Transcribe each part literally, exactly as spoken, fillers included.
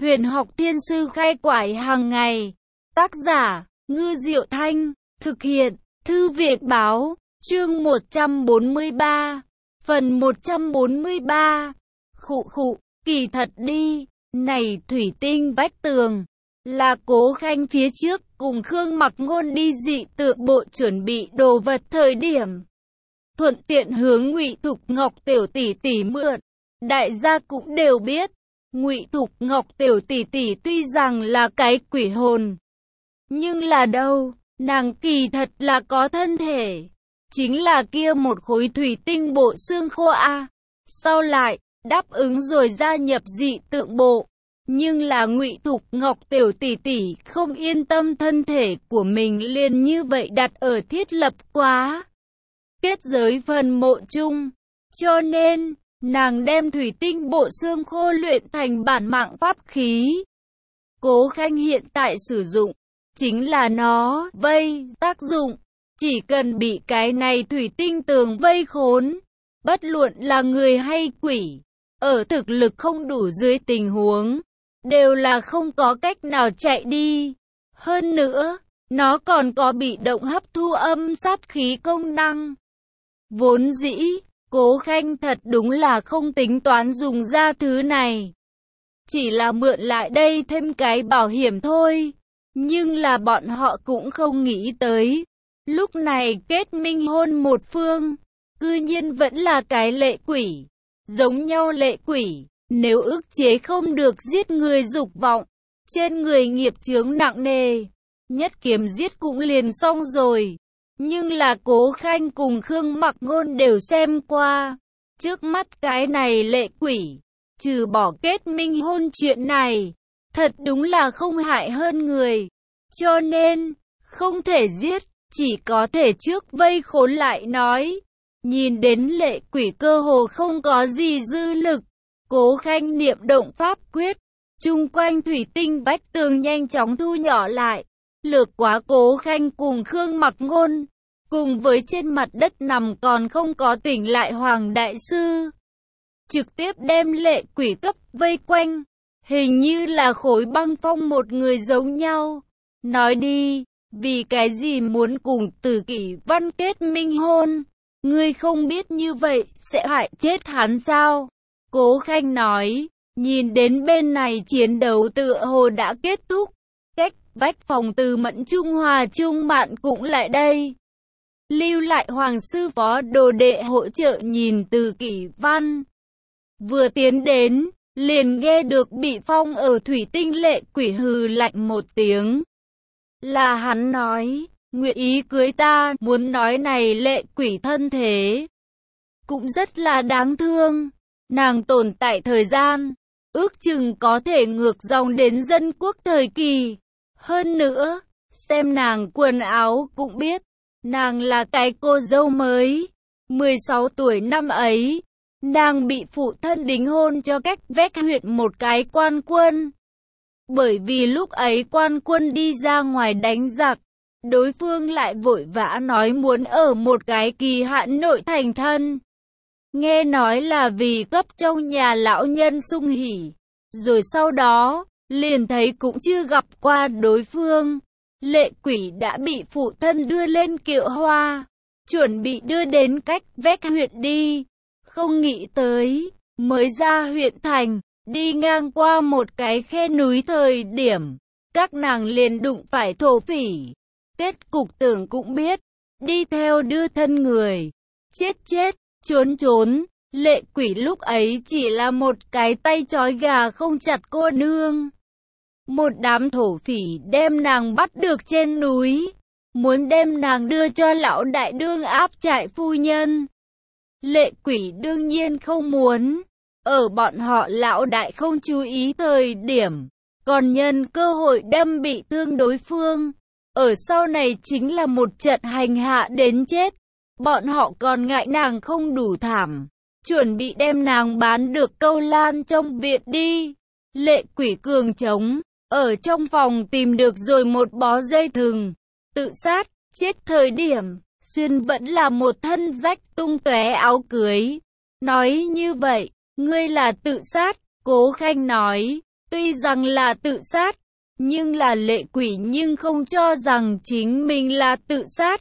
Huyền học thiên sư khai quải hàng ngày. Tác giả, Ngư Diệu Thanh. Thực hiện, Thư viện Báo. Chương một trăm bốn mươi ba. Phần một trăm bốn mươi ba. Khụ khụ, kỳ thật đi. Này thủy tinh vách tường. Là Cố Khanh phía trước cùng Khương Mặc Ngôn đi dị tự bộ chuẩn bị đồ vật thời điểm. Thuận tiện hướng Ngụy Thục Ngọc tiểu tỷ tỷ mượn. Đại gia cũng đều biết. Ngụy Thục Ngọc tiểu tỷ tỷ tuy rằng là cái quỷ hồn, nhưng là đâu, nàng kỳ thật là có thân thể. Chính là kia một khối thủy tinh bộ xương khô a. À. Sau lại, đáp ứng rồi gia nhập dị tượng bộ. Nhưng là Ngụy Thục Ngọc tiểu tỷ tỷ không yên tâm thân thể của mình liền như vậy đặt ở thiết lập quá kết giới phần mộ chung. Cho nên, nàng đem thủy tinh bộ xương khô luyện thành bản mạng pháp khí. Cố Khanh hiện tại sử dụng, chính là nó, vây, tác dụng. Chỉ cần bị cái này thủy tinh tường vây khốn, bất luận là người hay quỷ, ở thực lực không đủ dưới tình huống, đều là không có cách nào chạy đi. Hơn nữa, nó còn có bị động hấp thu âm sát khí công năng. Vốn dĩ, Cố Khanh thật đúng là không tính toán dùng ra thứ này. Chỉ là mượn lại đây thêm cái bảo hiểm thôi. Nhưng là bọn họ cũng không nghĩ tới. Lúc này kết minh hôn một phương, cư nhiên vẫn là cái lệ quỷ. Giống nhau lệ quỷ, nếu ức chế không được giết người dục vọng, trên người nghiệp chướng nặng nề, nhất kiếm giết cũng liền xong rồi. Nhưng là Cố Khanh cùng Khương Mặc Ngôn đều xem qua. Trước mắt cái này lệ quỷ, trừ bỏ kết minh hôn chuyện này, thật đúng là không hại hơn người. Cho nên, không thể giết, chỉ có thể trước vây khốn lại nói. Nhìn đến lệ quỷ cơ hồ không có gì dư lực, Cố Khanh niệm động pháp quyết, chung quanh thủy tinh vách tường nhanh chóng thu nhỏ lại. Lược quá Cố Khanh cùng Khương Mặc Ngôn, cùng với trên mặt đất nằm còn không có tỉnh lại Hoàng Đại Sư. Trực tiếp đem lệ quỷ cấp vây quanh, hình như là khối băng phong một người giống nhau. Nói đi, vì cái gì muốn cùng Tử Kỷ Văn kết minh hôn? Ngươi không biết như vậy sẽ hại chết hắn sao? Cố Khanh nói, nhìn đến bên này chiến đấu tựa hồ đã kết thúc. Cách vách phòng Từ Mẫn Trung Hòa Trung Mạn cũng lại đây. Lưu lại Hoàng sư phó đồ đệ hỗ trợ nhìn Từ Kỷ Văn. Vừa tiến đến, liền nghe được bị phong ở thủy tinh lệ quỷ hừ lạnh một tiếng. Là hắn nói, nguyện ý cưới ta, muốn nói này lệ quỷ thân thế. Cũng rất là đáng thương, nàng tồn tại thời gian, ước chừng có thể ngược dòng đến dân quốc thời kỳ. Hơn nữa, xem nàng quần áo cũng biết, nàng là cái cô dâu mới. mười sáu tuổi năm ấy, nàng bị phụ thân đính hôn cho cách vách huyện một cái quan quân. Bởi vì lúc ấy quan quân đi ra ngoài đánh giặc, đối phương lại vội vã nói muốn ở một cái kỳ hạn nội thành thân. Nghe nói là vì cấp trong nhà lão nhân sung hỉ. Rồi sau đó, liền thấy cũng chưa gặp qua đối phương. Lệ quỷ đã bị phụ thân đưa lên kiệu hoa, chuẩn bị đưa đến cách vách huyện đi. Không nghĩ tới, mới ra huyện thành, đi ngang qua một cái khe núi thời điểm, các nàng liền đụng phải thổ phỉ. Kết cục tưởng cũng biết, đi theo đưa thân người, chết chết, trốn trốn. Lệ quỷ lúc ấy chỉ là một cái tay trói gà không chặt cô nương. Một đám thổ phỉ đem nàng bắt được trên núi, muốn đem nàng đưa cho lão đại đương áp trại phu nhân. Lệ quỷ đương nhiên không muốn, ở bọn họ lão đại không chú ý thời điểm, còn nhân cơ hội đâm bị thương đối phương. Ở sau này chính là một trận hành hạ đến chết, bọn họ còn ngại nàng không đủ thảm, chuẩn bị đem nàng bán được câu lan trong viện đi. Lệ quỷ cường trống, ở trong phòng tìm được rồi một bó dây thừng, tự sát, chết thời điểm, xuyên vẫn là một thân rách tung tóe áo cưới. Nói như vậy, ngươi là tự sát, Cố Khanh nói, Tuy rằng là tự sát, nhưng là Lệ Quỷ nhưng không cho rằng chính mình là tự sát.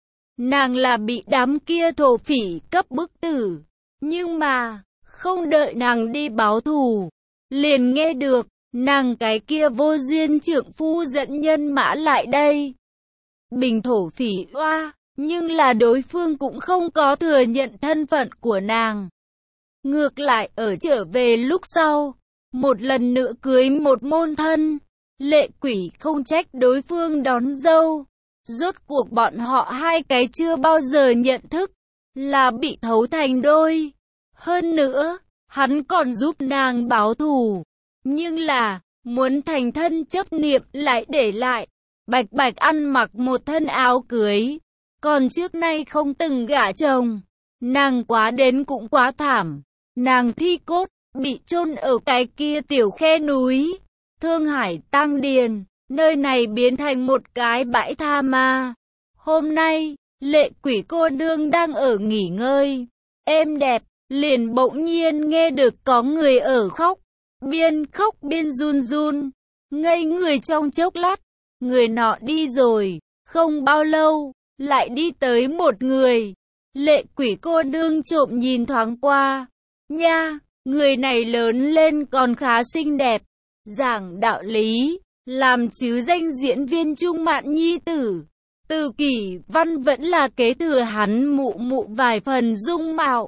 Nàng là bị đám kia thổ phỉ cấp bức tử. Nhưng mà, không đợi nàng đi báo thù, liền nghe được, nàng cái kia vô duyên trượng phu dẫn nhân mã lại đây. Bình thổ phỉ oa, nhưng là đối phương cũng không có thừa nhận thân phận của nàng. Ngược lại ở trở về lúc sau, một lần nữa cưới một môn thân. Lệ Quỷ không trách đối phương đón dâu. Rốt cuộc bọn họ hai cái chưa bao giờ nhận thức, là bị thấu thành đôi. Hơn nữa, hắn còn giúp nàng báo thù. Nhưng là, muốn thành thân chấp niệm lại để lại. Bạch Bạch ăn mặc một thân áo cưới. Còn trước nay không từng gả chồng. Nàng quá đến cũng quá thảm. Nàng thi cốt, bị chôn ở cái kia tiểu khe núi. Thương Hải Tăng Điền, nơi này biến thành một cái bãi tha ma. Hôm nay, Lệ Quỷ cô nương đang ở nghỉ ngơi. Êm đẹp, liền bỗng nhiên nghe được có người ở khóc. Biên khóc biên run run. Ngây người trong chốc lát. Người nọ đi rồi, không bao lâu, lại đi tới một người. Lệ Quỷ cô nương trộm nhìn thoáng qua. Nha, người này lớn lên còn khá xinh đẹp. Giảng đạo lý, làm chứ danh diễn viên Trung Mạn nhi tử. Từ Kỷ Văn vẫn là kế thừa hắn mụ mụ vài phần dung mạo.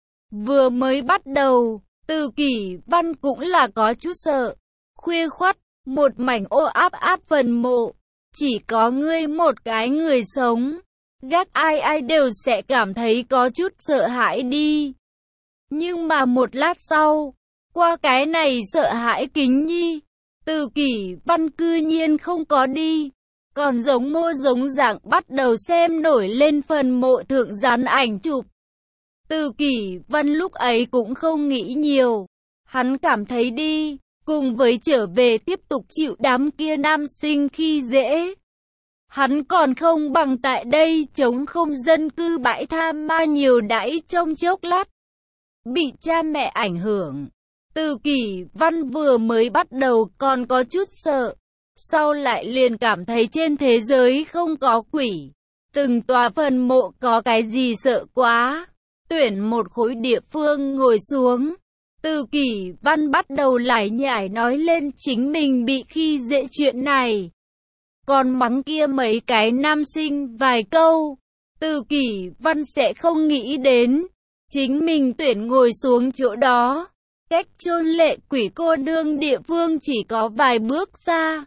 Vừa mới bắt đầu, Từ Kỷ Văn cũng là có chút sợ. Khuya khoắt, một mảnh ô áp áp phần mộ. Chỉ có ngươi một cái người sống. Gác ai ai đều sẽ cảm thấy có chút sợ hãi đi. Nhưng mà một lát sau, qua cái này sợ hãi kính nhi, Từ Kỷ Văn cư nhiên không có đi. Còn giống mô giống dạng bắt đầu xem nổi lên phần mộ thượng dán ảnh chụp. Từ Kỷ Văn lúc ấy cũng không nghĩ nhiều. Hắn cảm thấy đi, cùng với trở về tiếp tục chịu đám kia nam sinh khi dễ. Hắn còn không bằng tại đây chống không dân cư bãi tha ma nhiều đãi trong chốc lát. Bị cha mẹ ảnh hưởng. Từ Kỷ Văn vừa mới bắt đầu còn có chút sợ. Sau lại liền cảm thấy trên thế giới không có quỷ. Từng tòa phần mộ có cái gì sợ quá. Tuyển một khối địa phương ngồi xuống. Từ Kỷ Văn bắt đầu lải nhải nói lên chính mình bị khi dễ chuyện này. Còn mắng kia mấy cái nam sinh vài câu. Từ Kỷ Văn sẽ không nghĩ đến. Chính mình tuyển ngồi xuống chỗ đó. Cách chôn Lệ Quỷ cô nương địa phương chỉ có vài bước xa.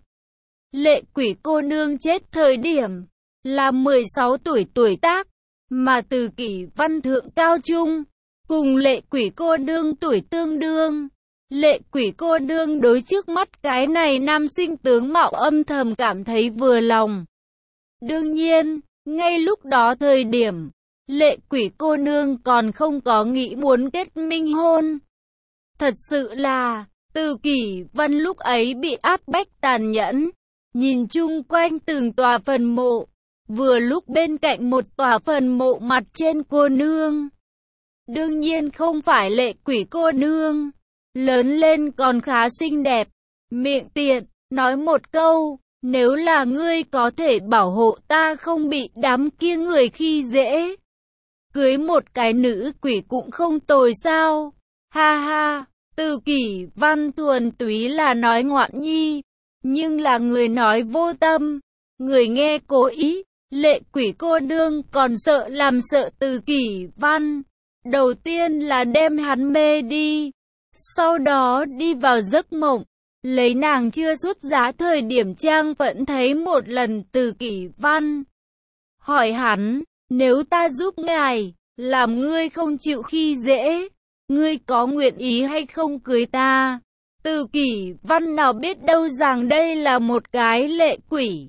Lệ Quỷ cô nương chết thời điểm là mười sáu tuổi tuổi tác. Mà Từ Kỷ Văn thượng cao trung. Cùng Lệ Quỷ cô nương tuổi tương đương. Lệ Quỷ cô nương đối trước mắt cái này nam sinh tướng mạo âm thầm cảm thấy vừa lòng. Đương nhiên, ngay lúc đó thời điểm, Lệ Quỷ cô nương còn không có nghĩ muốn kết minh hôn. Thật sự là, Từ Kỷ Văn lúc ấy bị áp bách tàn nhẫn. Nhìn chung quanh từng tòa phần mộ. Vừa lúc bên cạnh một tòa phần mộ mặt trên cô nương. Đương nhiên không phải Lệ Quỷ cô nương. Lớn lên còn khá xinh đẹp. Miệng tiện, nói một câu. Nếu là ngươi có thể bảo hộ ta không bị đám kia người khi dễ. Cưới một cái nữ quỷ cũng không tồi sao. Ha ha, Từ Kỷ Văn thuần túy là nói ngoạn nhi. Nhưng là người nói vô tâm. Người nghe cố ý. Lệ Quỷ cô nương còn sợ làm sợ Từ Kỷ Văn. Đầu tiên là đem hắn mê đi. Sau đó đi vào giấc mộng. Lấy nàng chưa xuất giá thời điểm trang vẫn thấy một lần Từ Kỷ Văn. Hỏi hắn, nếu ta giúp ngài, làm ngươi không chịu khi dễ, ngươi có nguyện ý hay không cưới ta? Từ Kỷ Văn nào biết đâu rằng đây là một cái lệ quỷ.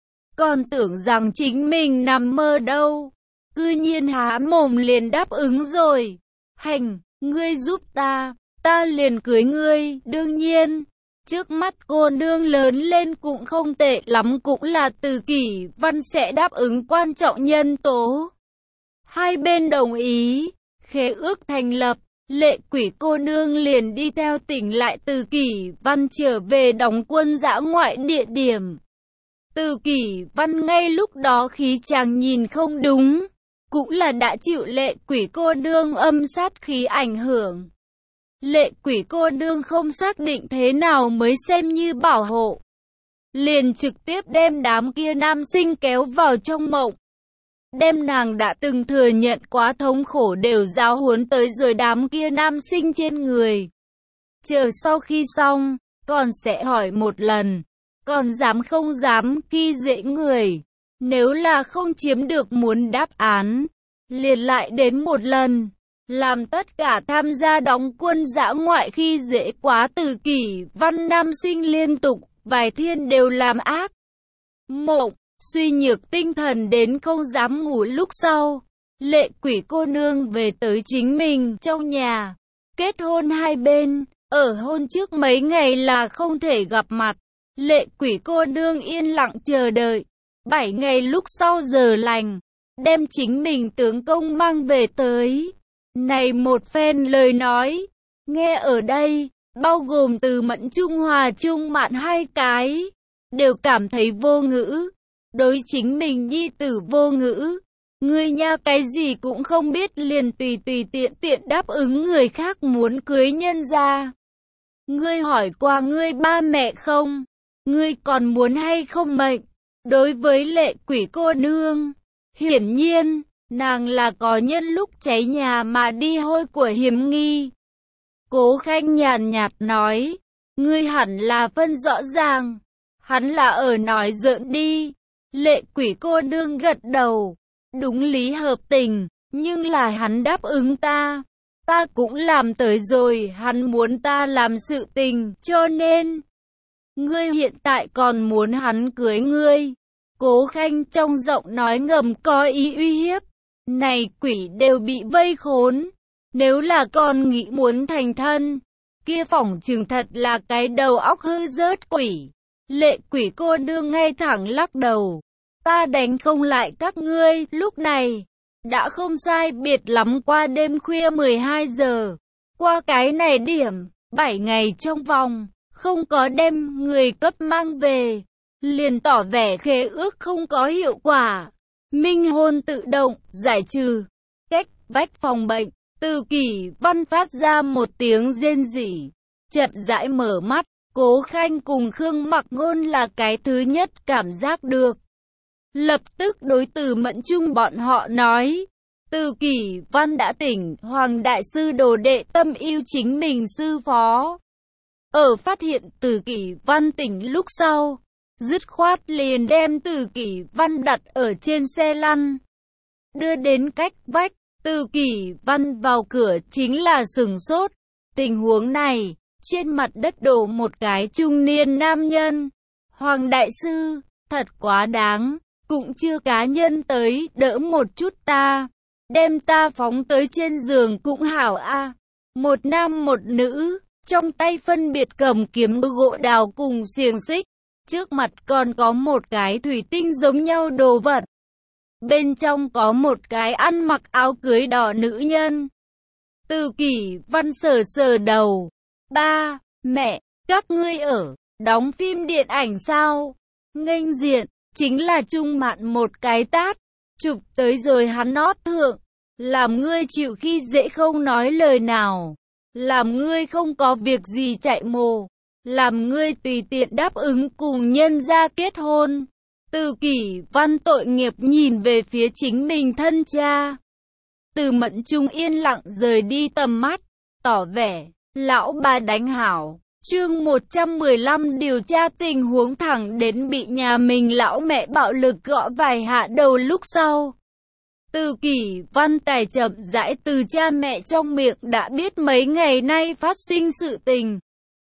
Còn tưởng rằng chính mình nằm mơ đâu. Cư nhiên há mồm liền đáp ứng rồi. Hành, ngươi giúp ta, ta liền cưới ngươi. Đương nhiên, trước mắt cô nương lớn lên cũng không tệ lắm, cũng là Từ Kỷ Văn sẽ đáp ứng quan trọng nhân tố. Hai bên đồng ý, khế ước thành lập. Lệ Quỷ cô nương liền đi theo tỉnh lại Từ Kỷ Văn trở về đóng quân dã ngoại địa điểm. Từ Kỷ Văn ngay lúc đó khí chàng nhìn không đúng, cũng là đã chịu Lệ Quỷ cô nương âm sát khí ảnh hưởng. Lệ Quỷ cô nương không xác định thế nào mới xem như bảo hộ, liền trực tiếp đem đám kia nam sinh kéo vào trong mộng. Đem nàng đã từng thừa nhận quá thống khổ đều giáo huấn tới rồi đám kia nam sinh trên người. Chờ sau khi xong, còn sẽ hỏi một lần, còn dám không dám khi dễ người. Nếu là không chiếm được muốn đáp án, liền lại đến một lần, làm tất cả tham gia đóng quân dã ngoại khi dễ quá Từ Kỷ Văn nam sinh liên tục, vài thiên đều làm ác mộng, suy nhược tinh thần đến không dám ngủ. Lúc sau, Lệ Quỷ cô nương về tới chính mình trong nhà, kết hôn hai bên, ở hôn trước mấy ngày là không thể gặp mặt. Lệ Quỷ cô nương yên lặng chờ đợi, bảy ngày lúc sau giờ lành, đem chính mình tướng công mang về tới. Này một phen lời nói, nghe ở đây, bao gồm Từ Mẫn Trung Hòa Trung Mạn hai cái, đều cảm thấy vô ngữ. Đối chính mình nhi tử vô ngữ, ngươi nha cái gì cũng không biết liền tùy tùy tiện tiện đáp ứng người khác muốn cưới nhân gia. Ngươi hỏi qua ngươi ba mẹ không? Ngươi còn muốn hay không mệnh? Đối với Lệ Quỷ cô nương, hiển nhiên, nàng là có nhân lúc cháy nhà mà đi hôi của hiểm nghi. Cố Khanh nhàn nhạt nói, ngươi hẳn là phân rõ ràng, hắn là ở nói giỡn đi. Lệ Quỷ cô nương gật đầu, đúng lý hợp tình, nhưng là hắn đáp ứng ta, ta cũng làm tới rồi, hắn muốn ta làm sự tình, cho nên ngươi hiện tại còn muốn hắn cưới ngươi. Cố Khanh trong giọng nói ngầm có ý uy hiếp, này quỷ đều bị vây khốn, nếu là con nghĩ muốn thành thân, kia phỏng chừng thật là cái đầu óc hư rớt quỷ. Lệ Quỷ cô nương ngay thẳng lắc đầu, ta đánh không lại các ngươi. Lúc này đã không sai biệt lắm qua đêm khuya mười hai giờ, qua cái này điểm, bảy ngày trong vòng, không có đem người cấp mang về, liền tỏ vẻ khế ước không có hiệu quả. Minh hôn tự động, giải trừ, cách vách phòng bệnh. Từ Kỷ Văn phát ra một tiếng rên rỉ, chậm rãi mở mắt. Cố Khanh cùng Khương Mặc Ngôn là cái thứ nhất cảm giác được, lập tức đối Từ Mẫn Trung bọn họ nói, Từ Kỷ Văn đã tỉnh. Hoàng đại sư đồ đệ tâm yêu chính mình sư phó, ở phát hiện Từ Kỷ Văn tỉnh lúc sau, dứt khoát liền đem Từ Kỷ Văn đặt ở trên xe lăn, đưa đến cách vách. Từ Kỷ Văn vào cửa chính là sửng sốt, tình huống này, trên mặt đất đổ một cái trung niên nam nhân. Hoàng đại sư, thật quá đáng, cũng chưa cá nhân tới đỡ một chút ta, đem ta phóng tới trên giường cũng hảo a. À. Một nam một nữ, trong tay phân biệt cầm kiếm gỗ đào cùng xiềng xích, trước mặt còn có một cái thủy tinh giống nhau đồ vật. Bên trong có một cái ăn mặc áo cưới đỏ nữ nhân. Từ Kỷ Văn sờ sờ đầu. Ba, mẹ, các ngươi ở đóng phim điện ảnh sao? Nghênh diện, chính là Trung Mạn một cái tát, chụp tới rồi hắn nót thượng. Làm ngươi chịu khi dễ không nói lời nào. Làm ngươi không có việc gì chạy mồ. Làm ngươi tùy tiện đáp ứng cùng nhân gia kết hôn. Từ Kỷ Văn tội nghiệp nhìn về phía chính mình thân cha. Từ Mẫn Trung yên lặng rời đi tầm mắt, tỏ vẻ, lão bà đánh hảo. Chương một trăm mười lăm điều tra tình huống thẳng đến bị nhà mình lão mẹ bạo lực gõ vài hạ đầu lúc sau. Từ Kỷ Văn tài chậm rãi từ cha mẹ trong miệng đã biết mấy ngày nay phát sinh sự tình.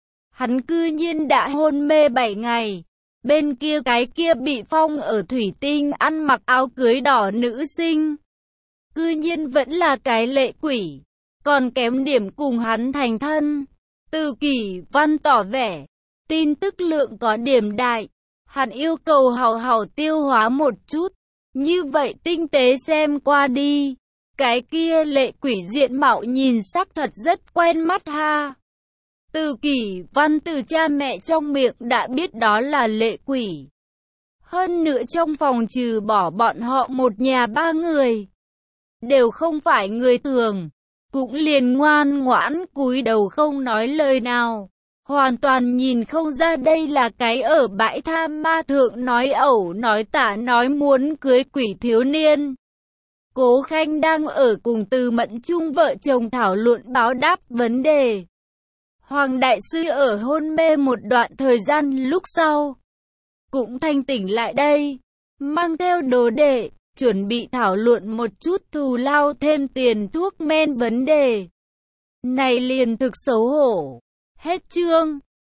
Hắn cư nhiên đã hôn mê bảy ngày. Bên kia cái kia bị phong ở thủy tinh ăn mặc áo cưới đỏ nữ sinh, cư nhiên vẫn là cái lệ quỷ, còn kém điểm cùng hắn thành thân. Từ Kỷ Văn tỏ vẻ, tin tức lượng có điểm đại, hắn yêu cầu hào hào tiêu hóa một chút, như vậy tinh tế xem qua đi, Cái kia lệ quỷ diện mạo nhìn sắc thật rất quen mắt ha. Từ Kỷ Văn từ cha mẹ trong miệng đã biết đó là lệ quỷ. Hơn nữa trong phòng trừ bỏ bọn họ một nhà ba người, đều không phải người thường, cũng liền ngoan ngoãn cúi đầu không nói lời nào. Hoàn toàn nhìn không ra đây là cái ở bãi tha ma thượng nói ẩu nói tả nói muốn cưới quỷ thiếu niên. Cố Khanh đang ở cùng Từ Mẫn Chung vợ chồng thảo luận báo đáp vấn đề. Hoàng Đại Sư ở hôn mê một đoạn thời gian lúc sau, cũng thanh tỉnh lại đây, mang theo đồ đệ, chuẩn bị thảo luận một chút thù lao thêm tiền thuốc men vấn đề. Này liền thực xấu hổ. Hết chương.